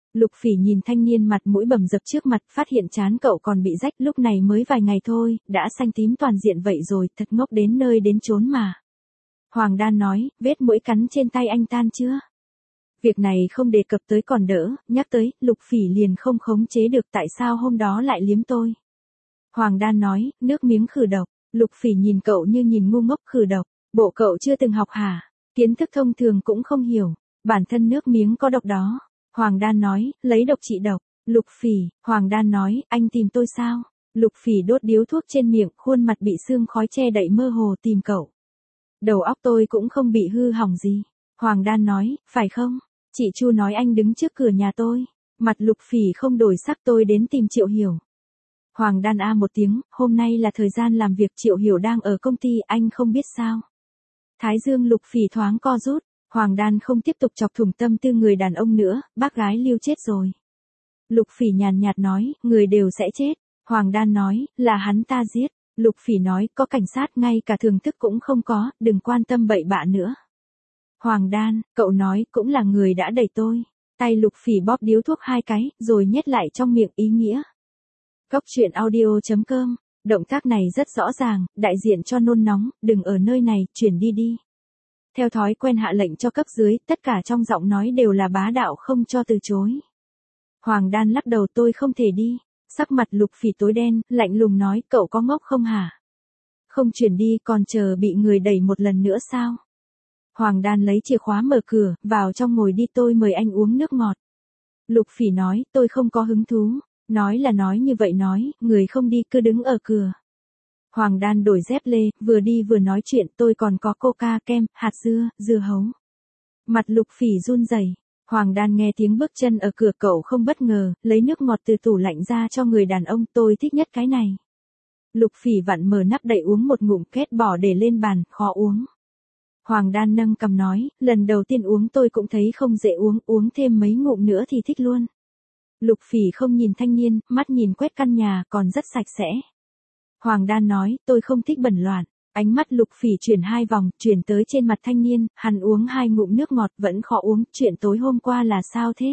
Lục Phỉ nhìn thanh niên mặt mũi bầm dập trước mặt, phát hiện trán cậu còn bị rách, lúc này mới vài ngày thôi, đã xanh tím toàn diện vậy rồi, thật ngốc đến nơi đến chốn mà. Hoàng Đan nói, vết mũi cắn trên tay anh tan chưa? Việc này không đề cập tới còn đỡ, nhắc tới, Lục Phỉ liền không khống chế được tại sao hôm đó lại liếm tôi. Hoàng Đan nói, nước miếng khử độc. Lục Phỉ nhìn cậu như nhìn ngu ngốc, khử độc, bộ cậu chưa từng học hả? Kiến thức thông thường cũng không hiểu, bản thân nước miếng có độc đó. Hoàng Đan nói, lấy độc trị độc. Lục Phỉ, Hoàng Đan nói, anh tìm tôi sao? Lục Phỉ đốt điếu thuốc trên miệng, khuôn mặt bị sương khói che đậy mơ hồ, tìm cậu. Đầu óc tôi cũng không bị hư hỏng gì. Hoàng Đan nói, phải không? Chị Chu nói anh đứng trước cửa nhà tôi. Mặt Lục Phỉ không đổi sắc, tôi đến tìm Triệu Hiểu. Hoàng Đan a một tiếng, hôm nay là thời gian làm việc, Triệu Hiểu đang ở công ty, anh không biết sao? Thái dương Lục Phỉ thoáng co rút. Hoàng Đan không tiếp tục chọc thủng tâm tư người đàn ông nữa, bác gái Lưu chết rồi. Lục Phỉ nhàn nhạt nói, người đều sẽ chết. Hoàng Đan nói, là hắn ta giết. Lục Phỉ nói, có cảnh sát ngay cả thưởng thức cũng không có, đừng quan tâm bậy bạ nữa. Hoàng Đan, cậu nói, cũng là người đã đẩy tôi. Tay Lục Phỉ bóp điếu thuốc hai cái, rồi nhét lại trong miệng, ý nghĩa. Cốc truyện audio chấm com, động tác này rất rõ ràng, đại diện cho nôn nóng, đừng ở nơi này, chuyển đi đi. Theo thói quen hạ lệnh cho cấp dưới, tất cả trong giọng nói đều là bá đạo không cho từ chối. Hoàng Đan lắc đầu, tôi không thể đi. Sắc mặt Lục Phỉ tối đen, lạnh lùng nói, cậu có ngốc không hả? Không chuyển đi còn chờ bị người đẩy một lần nữa sao? Hoàng Đan lấy chìa khóa mở cửa, vào trong ngồi đi, tôi mời anh uống nước ngọt. Lục Phỉ nói, tôi không có hứng thú. Nói là nói như vậy nói, người không đi cứ đứng ở cửa. Hoàng Đan đổi dép lê, vừa đi vừa nói chuyện, tôi còn có coca, kem, hạt dưa, dưa hấu. Mặt Lục Phỉ run rẩy. Hoàng Đan nghe tiếng bước chân ở cửa, cậu không bất ngờ, lấy nước ngọt từ tủ lạnh ra cho người đàn ông, tôi thích nhất cái này. Lục Phỉ vặn mở nắp đậy uống một ngụm, kết bỏ để lên bàn, khó uống. Hoàng Đan nâng cằm nói, lần đầu tiên uống tôi cũng thấy không dễ uống, uống thêm mấy ngụm nữa thì thích luôn. Lục Phỉ không nhìn thanh niên, mắt nhìn quét căn nhà, còn rất sạch sẽ. Hoàng Đan nói, tôi không thích bẩn loạn. Ánh mắt Lục Phỉ chuyển hai vòng, chuyển tới trên mặt thanh niên, hắn uống hai ngụm nước ngọt, vẫn khó uống, chuyện tối hôm qua là sao thế?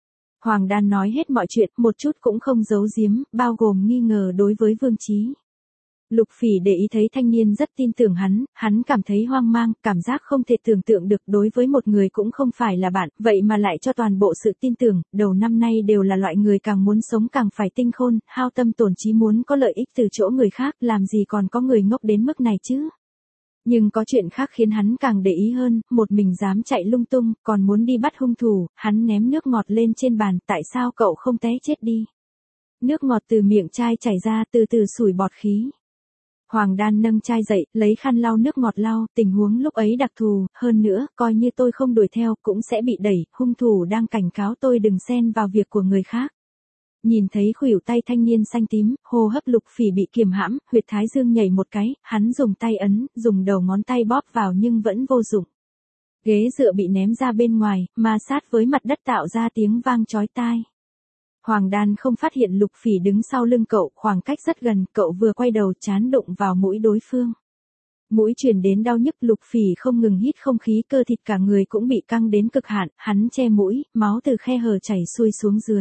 Hoàng Đan nói hết mọi chuyện, một chút cũng không giấu giếm, bao gồm nghi ngờ đối với Vương Chí. Lục Phỉ để ý thấy thanh niên rất tin tưởng hắn, hắn cảm thấy hoang mang, cảm giác không thể tưởng tượng được đối với một người cũng không phải là bạn, vậy mà lại cho toàn bộ sự tin tưởng, đầu năm nay đều là loại người càng muốn sống càng phải tinh khôn, hao tâm tổn trí muốn có lợi ích từ chỗ người khác, làm gì còn có người ngốc đến mức này chứ. Nhưng có chuyện khác khiến hắn càng để ý hơn, một mình dám chạy lung tung, còn muốn đi bắt hung thủ, hắn ném nước ngọt lên trên bàn, tại sao cậu không té chết đi? Nước ngọt từ miệng chai chảy ra, từ từ sủi bọt khí. Hoàng Đan nâng chai dậy, lấy khăn lau nước ngọt lau, tình huống lúc ấy đặc thù, hơn nữa, coi như tôi không đuổi theo, cũng sẽ bị đẩy, hung thủ đang cảnh cáo tôi đừng xen vào việc của người khác. Nhìn thấy khuỷu tay thanh niên xanh tím, hô hấp Lục Phỉ bị kiềm hãm, huyệt thái dương nhảy một cái, hắn dùng tay ấn, dùng đầu ngón tay bóp vào nhưng vẫn vô dụng. Ghế dựa bị ném ra bên ngoài, ma sát với mặt đất tạo ra tiếng vang chói tai. Hoàng Đan không phát hiện Lục Phỉ đứng sau lưng cậu, khoảng cách rất gần, cậu vừa quay đầu chán đụng vào mũi đối phương. Mũi truyền đến đau nhức, Lục Phỉ không ngừng hít không khí, cơ thịt cả người cũng bị căng đến cực hạn, hắn che mũi, máu từ khe hở chảy xuôi xuống dưới.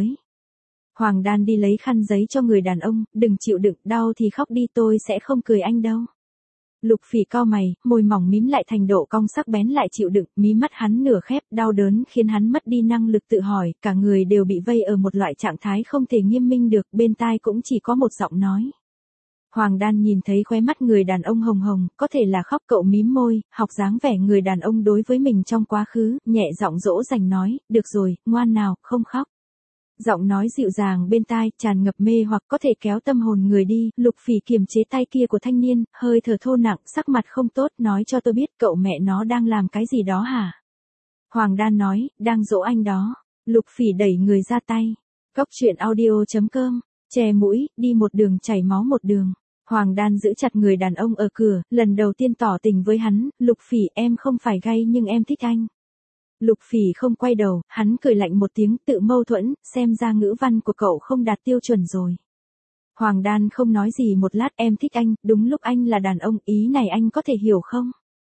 Hoàng Đan đi lấy khăn giấy cho người đàn ông, đừng chịu đựng, đau thì khóc đi, tôi sẽ không cười anh đâu. Lục Phỉ cau mày, môi mỏng mím lại thành độ cong, sắc bén lại chịu đựng, mí mắt hắn nửa khép, đau đớn khiến hắn mất đi năng lực tự hỏi, cả người đều bị vây ở một loại trạng thái không thể nghiêm minh được, bên tai cũng chỉ có một giọng nói. Hoàng Đan nhìn thấy khóe mắt người đàn ông hồng hồng, có thể là khóc, cậu mím môi, học dáng vẻ người đàn ông đối với mình trong quá khứ, nhẹ giọng dỗ dành nói, được rồi, ngoan nào, không khóc. Giọng nói dịu dàng bên tai, tràn ngập mê hoặc có thể kéo tâm hồn người đi, Lục Phỉ kiềm chế tay kia của thanh niên, hơi thở thô nặng, sắc mặt không tốt, nói cho tôi biết cậu mẹ nó đang làm cái gì đó hả? Hoàng Đan nói, đang dỗ anh đó. Lục Phỉ đẩy người ra tay. Cốc truyện audio chấm com, che mũi, đi một đường chảy máu một đường. Hoàng Đan giữ chặt người đàn ông ở cửa, lần đầu tiên tỏ tình với hắn, Lục Phỉ em không phải gay nhưng em thích anh. Lục Phỉ không quay đầu, hắn cười lạnh một tiếng, tự mâu thuẫn, xem ra ngữ văn của cậu không đạt tiêu chuẩn rồi. Hoàng Đan không nói gì một lát, em thích anh, đúng lúc anh là đàn ông, ý này anh có thể hiểu không?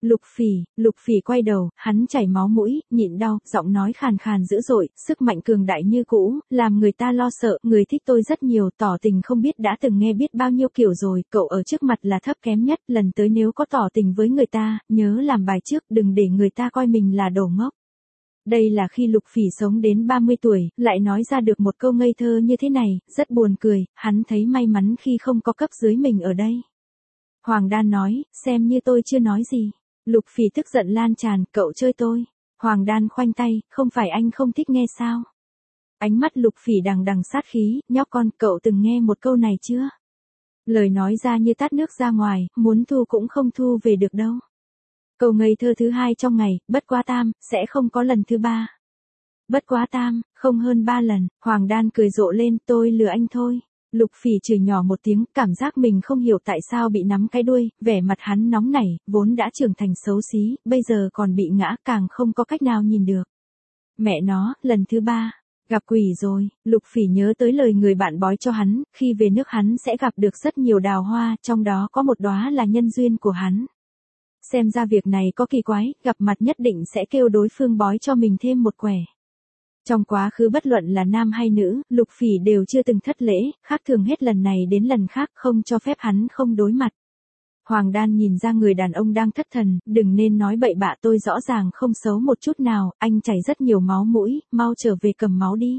Lục Phỉ, Lục Phỉ quay đầu, hắn chảy máu mũi, nhịn đau, giọng nói khàn khàn dữ dội, sức mạnh cường đại như cũ, làm người ta lo sợ, người thích tôi rất nhiều, tỏ tình không biết đã từng nghe biết bao nhiêu kiểu rồi, cậu ở trước mặt là thấp kém nhất, lần tới nếu có tỏ tình với người ta, nhớ làm bài trước, đừng để người ta coi mình là đồ ngốc. Đây là khi Lục Phỉ sống đến ba mươi tuổi, lại nói ra được một câu ngây thơ như thế này, rất buồn cười, hắn thấy may mắn khi không có cấp dưới mình ở đây. Hoàng Đan nói, xem như tôi chưa nói gì. Lục Phỉ tức giận lan tràn, cậu chơi tôi. Hoàng Đan khoanh tay, không phải anh không thích nghe sao? Ánh mắt Lục Phỉ đằng đằng sát khí, nhóc con, cậu từng nghe một câu này chưa? Lời nói ra như tát nước ra ngoài, muốn thu cũng không thu về được đâu. Câu ngây thơ thứ hai trong ngày, bất quá tam, sẽ không có lần thứ ba. Bất quá tam, không hơn ba lần, Hoàng Đan cười rộ lên, tôi lừa anh thôi. Lục Phỉ chửi nhỏ một tiếng, cảm giác mình không hiểu tại sao bị nắm cái đuôi, vẻ mặt hắn nóng nảy, vốn đã trưởng thành xấu xí, bây giờ còn bị ngã, càng không có cách nào nhìn được. Mẹ nó, lần thứ ba, gặp quỷ rồi, Lục Phỉ nhớ tới lời người bạn bói cho hắn, khi về nước hắn sẽ gặp được rất nhiều đào hoa, trong đó có một đóa là nhân duyên của hắn. Xem ra việc này có kỳ quái, gặp mặt nhất định sẽ kêu đối phương bói cho mình thêm một quẻ. Trong quá khứ bất luận là nam hay nữ, Lục Phỉ đều chưa từng thất lễ, khác thường hết lần này đến lần khác không cho phép hắn không đối mặt. Hoàng Đan nhìn ra người đàn ông đang thất thần, đừng nên nói bậy bạ, tôi rõ ràng không xấu một chút nào, anh chảy rất nhiều máu mũi, mau trở về cầm máu đi.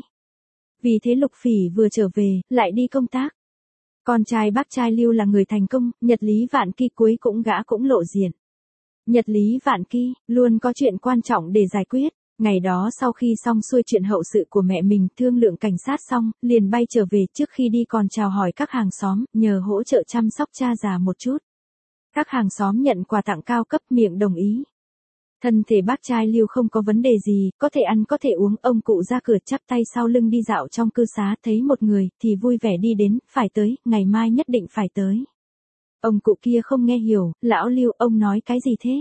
Vì thế Lục Phỉ vừa trở về, lại đi công tác. Con trai bác trai Lưu là người thành công, Nhật Lý Vạn Kỳ cuối cũng gã cũng lộ diện. Nhật Lý Vạn Kỳ, luôn có chuyện quan trọng để giải quyết. Ngày đó sau khi xong xuôi chuyện hậu sự của mẹ mình, thương lượng cảnh sát xong, liền bay trở về, trước khi đi còn chào hỏi các hàng xóm, nhờ hỗ trợ chăm sóc cha già một chút. Các hàng xóm nhận quà tặng cao cấp, miệng đồng ý. Thân thể bác trai Lưu không có vấn đề gì, có thể ăn có thể uống, ông cụ ra cửa chắp tay sau lưng đi dạo trong cư xá, thấy một người, thì vui vẻ đi đến, phải tới, ngày mai nhất định phải tới. Ông cụ kia không nghe hiểu, lão Lưu, ông nói cái gì thế?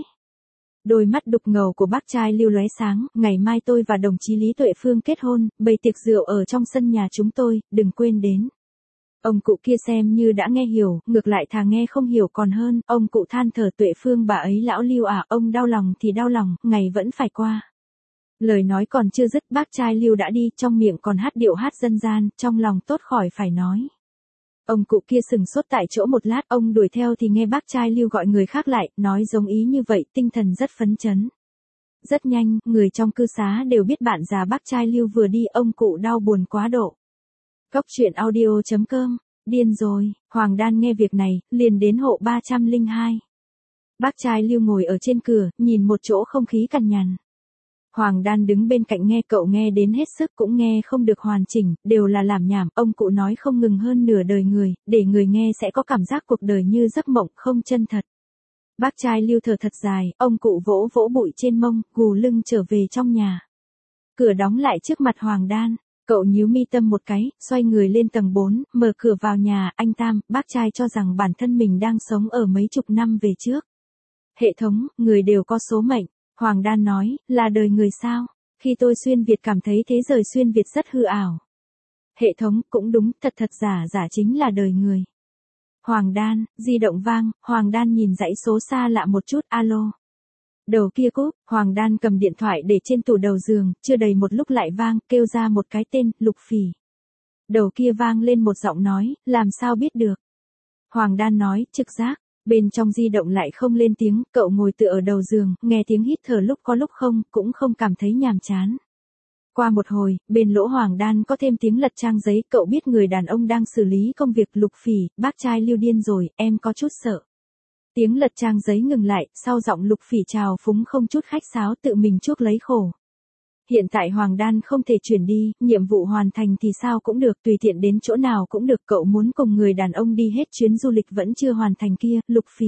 Đôi mắt đục ngầu của bác trai Lưu lóe sáng, ngày mai tôi và đồng chí Lý Tuệ Phương kết hôn, bày tiệc rượu ở trong sân nhà chúng tôi, đừng quên đến. Ông cụ kia xem như đã nghe hiểu, ngược lại thà nghe không hiểu còn hơn, ông cụ than thở, Tuệ Phương bà ấy, lão Lưu à, ông đau lòng thì đau lòng, ngày vẫn phải qua. Lời nói còn chưa dứt, bác trai Lưu đã đi, trong miệng còn hát điệu hát dân gian, trong lòng tốt khỏi phải nói. Ông cụ kia sừng sốt tại chỗ một lát, ông đuổi theo thì nghe bác trai Lưu gọi người khác lại, nói giống ý như vậy, tinh thần rất phấn chấn. Rất nhanh, người trong cư xá đều biết bạn già bác trai Lưu vừa đi, ông cụ đau buồn quá độ. Cốc truyện audio chấm com, điên rồi, Hoàng Đan nghe việc này, liền đến hộ ba trăm lẻ hai. Bác trai Lưu ngồi ở trên cửa, nhìn một chỗ không khí cằn nhằn. Hoàng Đan đứng bên cạnh nghe, cậu nghe đến hết sức cũng nghe không được hoàn chỉnh, đều là lảm nhảm, ông cụ nói không ngừng hơn nửa đời người, để người nghe sẽ có cảm giác cuộc đời như giấc mộng, không chân thật. Bác trai Lưu thở thật dài, ông cụ vỗ vỗ bụi trên mông, gù lưng trở về trong nhà. Cửa đóng lại trước mặt Hoàng Đan, cậu nhíu mi tâm một cái, xoay người lên tầng bốn, mở cửa vào nhà, anh Tam, bác trai cho rằng bản thân mình đang sống ở mấy chục năm về trước. Hệ thống, người đều có số mệnh. Hoàng Đan nói, là đời người sao? Khi tôi xuyên Việt cảm thấy thế giới xuyên Việt rất hư ảo. Hệ thống, cũng đúng, thật thật giả giả chính là đời người. Hoàng Đan, di động vang, Hoàng Đan nhìn dãy số xa lạ một chút, alo. Đầu kia cúp, Hoàng Đan cầm điện thoại để trên tủ đầu giường, chưa đầy một lúc lại vang, kêu ra một cái tên, Lục Phỉ. Đầu kia vang lên một giọng nói, làm sao biết được? Hoàng Đan nói, trực giác. Bên trong di động lại không lên tiếng, cậu ngồi tựa ở đầu giường, nghe tiếng hít thở lúc có lúc không, cũng không cảm thấy nhàm chán. Qua một hồi, bên lỗ Hoàng Đan có thêm tiếng lật trang giấy, cậu biết người đàn ông đang xử lý công việc. Lục Phỉ, bác trai Lưu điên rồi, em có chút sợ. Tiếng lật trang giấy ngừng lại, sau giọng Lục Phỉ trào phúng không chút khách sáo, tự mình chuốc lấy khổ. Hiện tại Hoàng Đan không thể chuyển đi, nhiệm vụ hoàn thành thì sao cũng được, tùy tiện đến chỗ nào cũng được, cậu muốn cùng người đàn ông đi hết chuyến du lịch vẫn chưa hoàn thành kia, Lục Phỉ.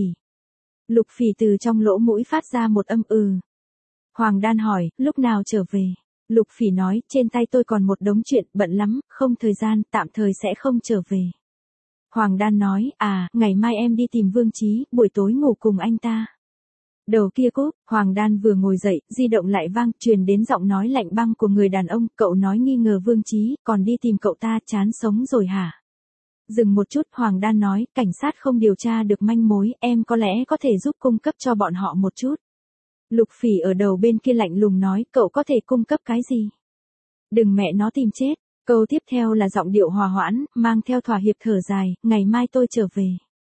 Lục Phỉ từ trong lỗ mũi phát ra một âm ừ. Hoàng Đan hỏi, lúc nào trở về? Lục Phỉ nói, trên tay tôi còn một đống chuyện, bận lắm, không thời gian, tạm thời sẽ không trở về. Hoàng Đan nói, à, ngày mai em đi tìm Vương Chí, buổi tối ngủ cùng anh ta. Đầu kia cúp, Hoàng Đan vừa ngồi dậy, di động lại vang, truyền đến giọng nói lạnh băng của người đàn ông, cậu nói nghi ngờ Vương Chí, còn đi tìm cậu ta, chán sống rồi hả? Dừng một chút, Hoàng Đan nói, cảnh sát không điều tra được manh mối, em có lẽ có thể giúp cung cấp cho bọn họ một chút. Lục Phỉ ở đầu bên kia lạnh lùng nói, cậu có thể cung cấp cái gì? Đừng mẹ nó tìm chết. Câu tiếp theo là giọng điệu hòa hoãn, mang theo thỏa hiệp thở dài, ngày mai tôi trở về.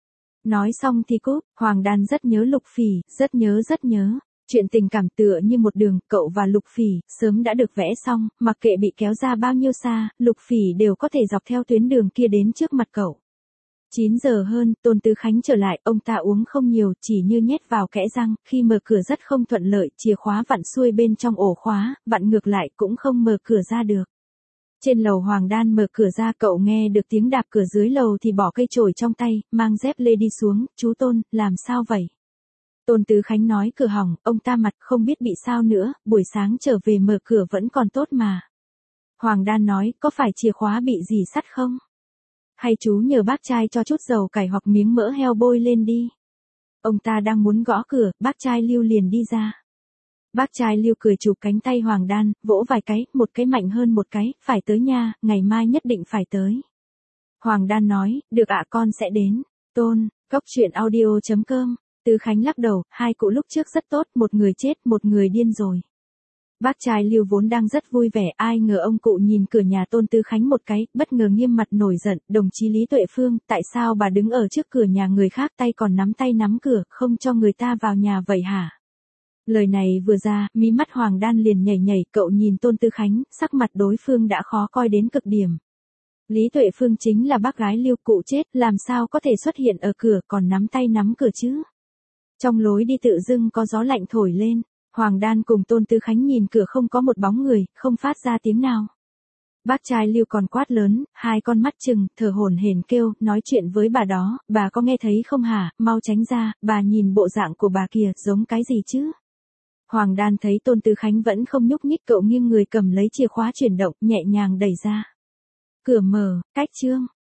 Nói xong thì cúp, Hoàng Đan rất nhớ Lục Phỉ, rất nhớ rất nhớ. Chuyện tình cảm tựa như một đường, cậu và Lục Phỉ, sớm đã được vẽ xong, mặc kệ bị kéo ra bao nhiêu xa, Lục Phỉ đều có thể dọc theo tuyến đường kia đến trước mặt cậu. chín giờ hơn, Tôn Tứ Khánh trở lại, ông ta uống không nhiều, chỉ như nhét vào kẽ răng, khi mở cửa rất không thuận lợi, chìa khóa vặn xuôi bên trong ổ khóa, vặn ngược lại cũng không mở cửa ra được. Trên lầu Hoàng Đan mở cửa ra, cậu nghe được tiếng đạp cửa dưới lầu thì bỏ cây chổi trong tay, mang dép lê đi xuống, chú Tôn, làm sao vậy? Tôn Tứ Khánh nói cửa hỏng, ông ta mặt không biết bị sao nữa, buổi sáng trở về mở cửa vẫn còn tốt mà. Hoàng Đan nói, có phải chìa khóa bị gì sắt không? Hay chú nhờ bác trai cho chút dầu cải hoặc miếng mỡ heo bôi lên đi. Ông ta đang muốn gõ cửa, bác trai Lưu liền đi ra. Bác trai Lưu cười chụp cánh tay Hoàng Đan, vỗ vài cái, một cái mạnh hơn một cái, phải tới nha, ngày mai nhất định phải tới. Hoàng Đan nói, được ạ con sẽ đến. Tôn, góc truyện audio chấm com. Tứ Khánh lắc đầu, hai cụ lúc trước rất tốt, một người chết, một người điên rồi. Bác trai Lưu vốn đang rất vui vẻ, ai ngờ ông cụ nhìn cửa nhà Tôn Tứ Khánh một cái, bất ngờ nghiêm mặt nổi giận, đồng chí Lý Tuệ Phương, tại sao bà đứng ở trước cửa nhà người khác tay còn nắm tay nắm cửa, không cho người ta vào nhà vậy hả? Lời này vừa ra, mí mắt Hoàng Đan liền nhảy nhảy, cậu nhìn Tôn Tứ Khánh, sắc mặt đối phương đã khó coi đến cực điểm. Lý Tuệ Phương chính là bác gái Lưu, cụ chết, làm sao có thể xuất hiện ở cửa còn nắm tay nắm cửa chứ? Trong lối đi tự dưng có gió lạnh thổi lên. Hoàng Đan cùng Tôn Tứ Khánh nhìn cửa không có một bóng người, không phát ra tiếng nào. Bác trai Lưu còn quát lớn, hai con mắt trừng, thở hổn hển kêu, nói chuyện với bà đó, bà có nghe thấy không hả, mau tránh ra, bà nhìn bộ dạng của bà kìa, giống cái gì chứ? Hoàng Đan thấy Tôn Tứ Khánh vẫn không nhúc nhích, cậu nghiêng người cầm lấy chìa khóa chuyển động, nhẹ nhàng đẩy ra. Cửa mở, cách chương.